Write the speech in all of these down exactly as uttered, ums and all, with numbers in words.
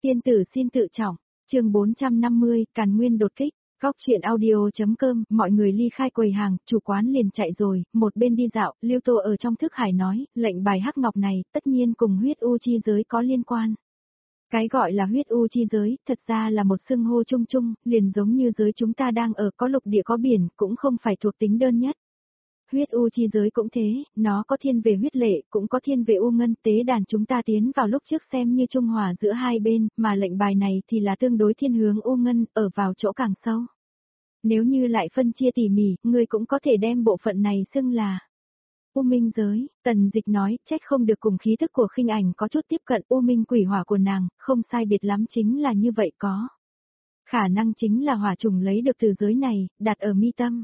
Tiên tử xin tự trọng, chương bốn trăm năm mươi, Càn Nguyên đột kích. Góc chuyện audio.com, mọi người ly khai quầy hàng, chủ quán liền chạy rồi, một bên đi dạo, Lưu Tô ở trong thức hải nói, lệnh bài hắc ngọc này, tất nhiên cùng huyết u chi giới có liên quan. Cái gọi là huyết u chi giới, thật ra là một xưng hô chung chung, liền giống như giới chúng ta đang ở có lục địa có biển, cũng không phải thuộc tính đơn nhất. Huyết u chi giới cũng thế, nó có thiên về huyết lệ, cũng có thiên về u ngân, tế đàn chúng ta tiến vào lúc trước xem như trung hòa giữa hai bên, mà lệnh bài này thì là tương đối thiên hướng u ngân, ở vào chỗ càng sâu. Nếu như lại phân chia tỉ mỉ, người cũng có thể đem bộ phận này xưng là U Minh giới. Tần Dịch nói, trách không được cùng khí thức của khinh ảnh có chút tiếp cận U Minh quỷ hỏa của nàng, không sai biệt lắm chính là như vậy có. Khả năng chính là hỏa trùng lấy được từ giới này, đặt ở mi tâm.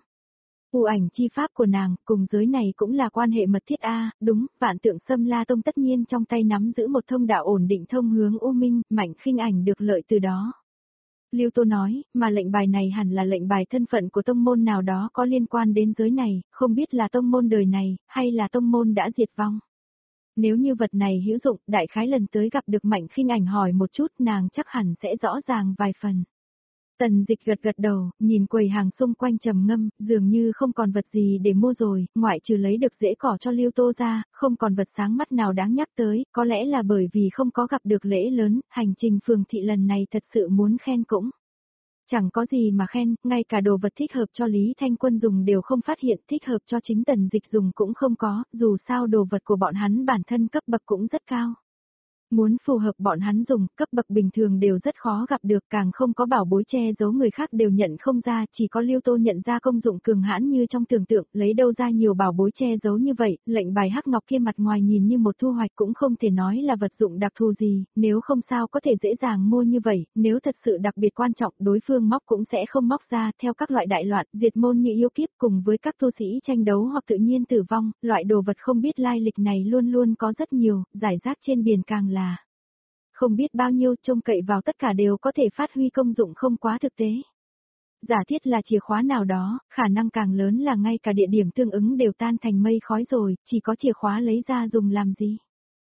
U ảnh chi pháp của nàng, cùng giới này cũng là quan hệ mật thiết a, đúng, Vạn Tượng Sâm La Tông tất nhiên trong tay nắm giữ một thông đạo ổn định thông hướng U Minh, Mạnh khinh ảnh được lợi từ đó. Lưu Tô nói, mà lệnh bài này hẳn là lệnh bài thân phận của tông môn nào đó có liên quan đến giới này, không biết là tông môn đời này, hay là tông môn đã diệt vong. Nếu như vật này hữu dụng, đại khái lần tới gặp được Mạnh khinh ảnh hỏi một chút, nàng chắc hẳn sẽ rõ ràng vài phần. Tần Dịch gật gật đầu, nhìn quầy hàng xung quanh trầm ngâm, dường như không còn vật gì để mua rồi, ngoại trừ lấy được rễ cỏ cho Lưu Tô ra, không còn vật sáng mắt nào đáng nhắc tới, có lẽ là bởi vì không có gặp được lễ lớn, hành trình phường thị lần này thật sự muốn khen cũng. Chẳng có gì mà khen, ngay cả đồ vật thích hợp cho Lý Thanh Quân dùng đều không phát hiện, thích hợp cho chính Tần Dịch dùng cũng không có, dù sao đồ vật của bọn hắn bản thân cấp bậc cũng rất cao. Muốn phù hợp bọn hắn dùng, cấp bậc bình thường đều rất khó gặp được, càng không có bảo bối che giấu người khác đều nhận không ra, chỉ có Lưu Tô nhận ra công dụng cường hãn như trong tưởng tượng, lấy đâu ra nhiều bảo bối che giấu như vậy, lệnh bài hắc ngọc kia mặt ngoài nhìn như một thu hoạch cũng không thể nói là vật dụng đặc thù gì, nếu không sao có thể dễ dàng mua như vậy, nếu thật sự đặc biệt quan trọng đối phương móc cũng sẽ không móc ra, theo các loại đại loạn, diệt môn như yêu kiếp cùng với các tu sĩ tranh đấu hoặc tự nhiên tử vong, loại đồ vật không biết lai lịch này luôn luôn có rất nhiều, giải rác trên biển càng là không biết bao nhiêu, trông cậy vào tất cả đều có thể phát huy công dụng không quá thực tế. Giả thiết là chìa khóa nào đó, khả năng càng lớn là ngay cả địa điểm tương ứng đều tan thành mây khói rồi, chỉ có chìa khóa lấy ra dùng làm gì.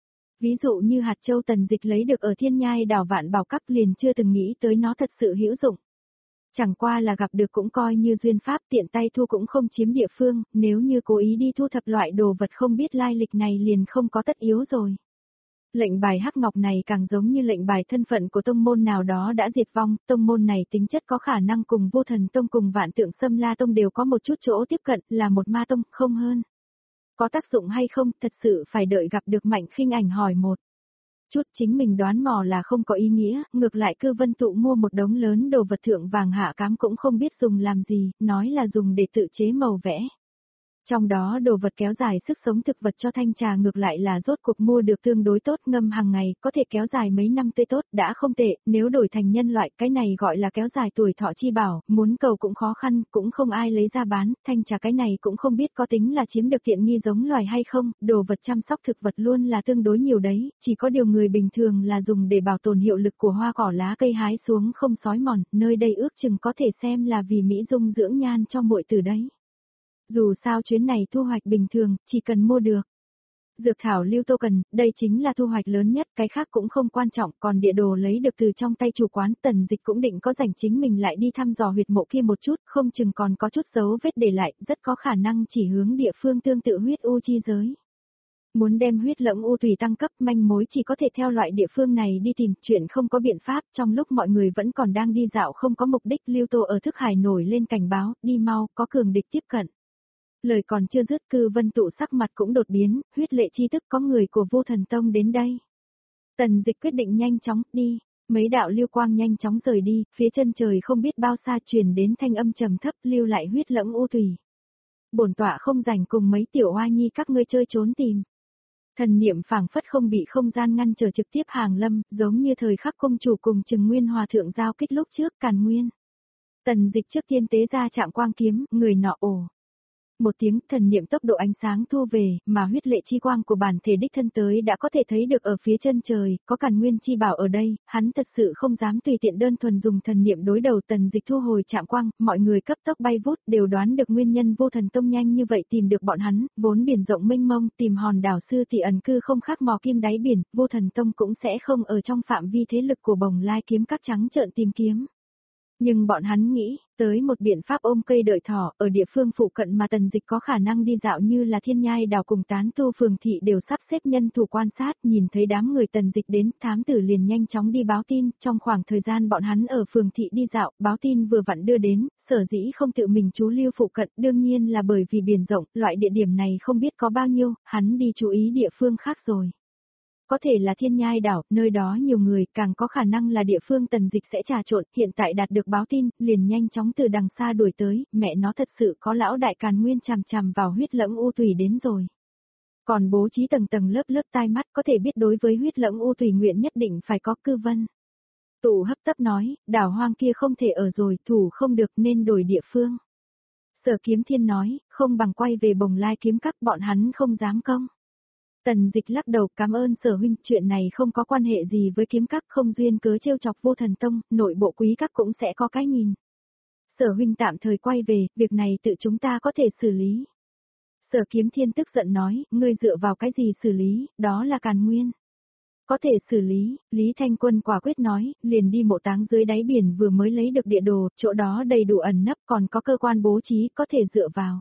Ví dụ như hạt châu Tần Dịch lấy được ở Thiên Nhai đảo Vạn Bảo Các liền chưa từng nghĩ tới nó thật sự hữu dụng. Chẳng qua là gặp được cũng coi như duyên pháp, tiện tay thu cũng không chiếm địa phương, nếu như cố ý đi thu thập loại đồ vật không biết lai lịch này liền không có tất yếu rồi. Lệnh bài hắc ngọc này càng giống như lệnh bài thân phận của tông môn nào đó đã diệt vong, tông môn này tính chất có khả năng cùng Vô Thần Tông cùng Vạn Tượng Sâm La Tông đều có một chút chỗ tiếp cận, là một ma tông, không hơn. Có tác dụng hay không, thật sự phải đợi gặp được Mạnh khinh ảnh hỏi một chút, chính mình đoán mò là không có ý nghĩa, ngược lại Cư Vân Tụ mua một đống lớn đồ vật thượng vàng hạ cám cũng không biết dùng làm gì, nói là dùng để tự chế màu vẽ. Trong đó đồ vật kéo dài sức sống thực vật cho thanh trà ngược lại là rốt cuộc mua được tương đối tốt, ngâm hàng ngày, có thể kéo dài mấy năm tươi tốt, đã không tệ, nếu đổi thành nhân loại, cái này gọi là kéo dài tuổi thọ chi bảo, muốn cầu cũng khó khăn, cũng không ai lấy ra bán, thanh trà cái này cũng không biết có tính là chiếm được tiện nghi giống loài hay không, đồ vật chăm sóc thực vật luôn là tương đối nhiều đấy, chỉ có điều người bình thường là dùng để bảo tồn hiệu lực của hoa cỏ lá cây hái xuống không xói mòn, nơi đây ước chừng có thể xem là vì mỹ dung dưỡng nhan cho muội tử đấy. Dù sao chuyến này thu hoạch bình thường, chỉ cần mua được dược thảo Lưu Tô cần, đây chính là thu hoạch lớn nhất, cái khác cũng không quan trọng, còn địa đồ lấy được từ trong tay chủ quán, Tần Dịch cũng định có rảnh chính mình lại đi thăm dò huyệt mộ kia một chút, không chừng còn có chút dấu vết để lại, rất có khả năng chỉ hướng địa phương tương tự huyết u chi giới. Muốn đem huyết lẫm u tùy tăng cấp, manh mối chỉ có thể theo loại địa phương này đi tìm, chuyện không có biện pháp, trong lúc mọi người vẫn còn đang đi dạo không có mục đích, Lưu Tô ở thức hải nổi lên cảnh báo, đi mau, có cường địch tiếp cận. Lời còn chưa dứt, Cư Vân Tụ sắc mặt cũng đột biến, huyết lệ chi tức có người của Vô Thần Tông đến đây. Tần Dịch quyết định nhanh chóng, đi, mấy đạo lưu quang nhanh chóng rời đi, phía chân trời không biết bao xa truyền đến thanh âm trầm thấp, lưu lại huyết lẫm u tùy. Bổn tọa không rảnh cùng mấy tiểu oa nhi các ngươi chơi trốn tìm. Thần niệm phảng phất không bị không gian ngăn trở trực tiếp hàng lâm, giống như thời khắc công chủ cùng Trừng Nguyên Hòa thượng giao kích lúc trước Càn Nguyên. Tần Dịch trước tiên tế ra chạm quang kiếm, người nọ ồ. một tiếng, thần niệm tốc độ ánh sáng thu về, mà huyết lệ chi quang của bản thể đích thân tới đã có thể thấy được ở phía chân trời, có Càn Nguyên chi bảo ở đây, hắn thật sự không dám tùy tiện đơn thuần dùng thần niệm đối đầu. Tần Dịch thu hồi chạm quang, mọi người cấp tốc bay vút, đều đoán được nguyên nhân Vô Thần Tông nhanh như vậy tìm được bọn hắn, vốn biển rộng mênh mông, tìm hòn đảo sư tỷ ẩn cư không khác mò kim đáy biển, Vô Thần Tông cũng sẽ không ở trong phạm vi thế lực của Bồng Lai kiếm các trắng trợn tìm kiếm. Nhưng bọn hắn nghĩ, tới một biện pháp ôm cây đợi thỏ, ở địa phương phụ cận mà Tần Dịch có khả năng đi dạo như là Thiên Nhai đảo cùng Tán Tu phường thị đều sắp xếp nhân thủ quan sát, nhìn thấy đám người Tần Dịch đến, thám tử liền nhanh chóng đi báo tin, trong khoảng thời gian bọn hắn ở phường thị đi dạo, báo tin vừa vặn đưa đến, sở dĩ không tự mình trú lưu phụ cận, đương nhiên là bởi vì biển rộng, loại địa điểm này không biết có bao nhiêu, hắn đi chú ý địa phương khác rồi. Có thể là Thiên Nhai đảo, nơi đó nhiều người, càng có khả năng là địa phương Tần Dịch sẽ trà trộn, hiện tại đạt được báo tin, liền nhanh chóng từ đằng xa đuổi tới, mẹ nó thật sự có lão đại Càn Nguyên chằm chằm vào huyết lẫm u tùy đến rồi. Còn bố trí tầng tầng lớp lớp tai mắt có thể biết đối với huyết lẫm u tùy nguyện nhất định phải có cư vân. Tụ hấp tấp nói, đảo hoang kia không thể ở rồi, thủ không được nên đổi địa phương. Sở Kiếm Thiên nói, không bằng quay về Bồng Lai kiếm các, bọn hắn không dám công. Tần Dịch lắc đầu, cảm ơn Sở huynh, chuyện này không có quan hệ gì với kiếm các, không duyên cớ trêu chọc Vô Thần Tông, nội bộ quý các cũng sẽ có cái nhìn. Sở huynh tạm thời quay về, việc này tự chúng ta có thể xử lý. Sở Kiếm Thiên tức giận nói, ngươi dựa vào cái gì xử lý, đó là Càn Nguyên. Có thể xử lý, Lý Thanh Quân quả quyết nói, liền đi mộ táng dưới đáy biển vừa mới lấy được địa đồ, chỗ đó đầy đủ ẩn nấp, còn có cơ quan bố trí có thể dựa vào.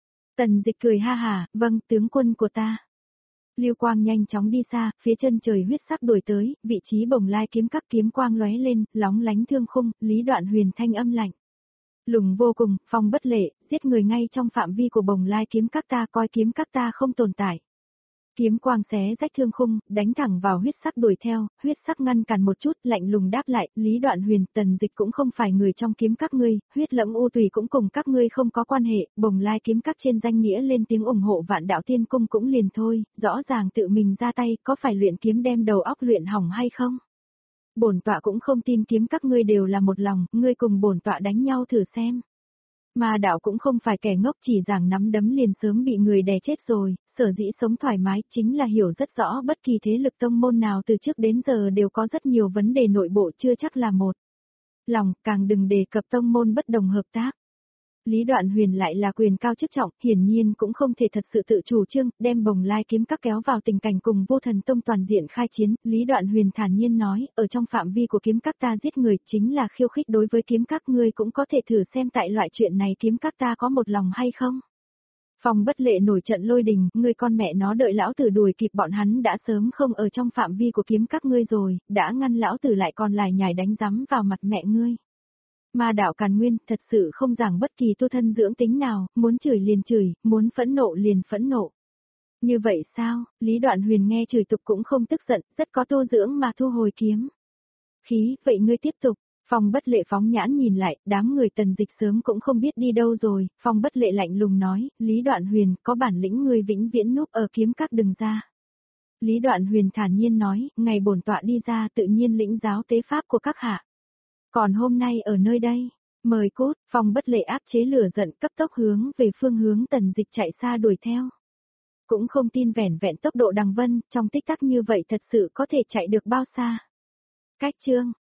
Tần Dịch cười ha hả, vâng, tướng quân của ta. Lưu quang nhanh chóng đi xa, phía chân trời huyết sắc đuổi tới, vị trí Bồng Lai kiếm các kiếm quang lóe lên, lóng lánh thương khung, Lý Đoạn Huyền thanh âm lạnh. Lùng vô cùng, phong bất lệ, giết người ngay trong phạm vi của Bồng Lai kiếm các ta, coi kiếm các ta không tồn tại. Kiếm quang xé rách thương khung, đánh thẳng vào huyết sắc đuổi theo, huyết sắc ngăn cản một chút, lạnh lùng đáp lại, Lý Đoạn Huyền, Tần Dịch cũng không phải người trong kiếm các ngươi, huyết lẫm u tùy cũng cùng các ngươi không có quan hệ, Bồng Lai kiếm các trên danh nghĩa lên tiếng ủng hộ Vạn Đạo Tiên Cung cũng liền thôi, rõ ràng tự mình ra tay, có phải luyện kiếm đem đầu óc luyện hỏng hay không? Bổn tọa cũng không tin kiếm các ngươi đều là một lòng, ngươi cùng bổn tọa đánh nhau thử xem. Mà đạo cũng không phải kẻ ngốc, chỉ giảng nắm đấm liền sớm bị người đè chết rồi, sở dĩ sống thoải mái chính là hiểu rất rõ bất kỳ thế lực tông môn nào từ trước đến giờ đều có rất nhiều vấn đề nội bộ chưa chắc là một lòng, càng đừng đề cập tông môn bất đồng hợp tác. Lý Đoạn Huyền lại là quyền cao chức trọng, hiển nhiên cũng không thể thật sự tự chủ trương, đem Bồng Lai kiếm các kéo vào tình cảnh cùng Vô Thần Tông toàn diện khai chiến, Lý Đoạn Huyền thản nhiên nói, ở trong phạm vi của kiếm các ta giết người chính là khiêu khích đối với kiếm các ngươi, cũng có thể thử xem tại loại chuyện này kiếm các ta có một lòng hay không. Phong bất lệ nổi trận lôi đình, ngươi con mẹ nó đợi lão tử đuổi kịp bọn hắn đã sớm không ở trong phạm vi của kiếm các ngươi rồi, đã ngăn lão tử lại còn lại nhảy đánh rắm vào mặt mẹ ngươi. Ma đạo Càn Nguyên thật sự không giảng bất kỳ tu thân dưỡng tính nào, muốn chửi liền chửi, muốn phẫn nộ liền phẫn nộ. Như vậy sao, Lý Đoạn Huyền nghe chửi tục cũng không tức giận, rất có tu dưỡng mà thu hồi kiếm. Khí, vậy ngươi tiếp tục. Phong bất lệ phóng nhãn nhìn lại, đám người Tần Dịch sớm cũng không biết đi đâu rồi, Phong bất lệ lạnh lùng nói, Lý Đoạn Huyền, có bản lĩnh ngươi vĩnh viễn núp ở kiếm các đừng ra. Lý Đoạn Huyền thản nhiên nói, ngày bổn tọa đi ra tự nhiên lĩnh giáo tế pháp của các hạ. Còn hôm nay ở nơi đây, mời cốt, Phong bất lệ áp chế lửa giận cấp tốc hướng về phương hướng Tần Dịch chạy xa đuổi theo. Cũng không tin vẻn vẹn tốc độ đằng vân, trong tích tắc như vậy thật sự có thể chạy được bao xa. Cách chương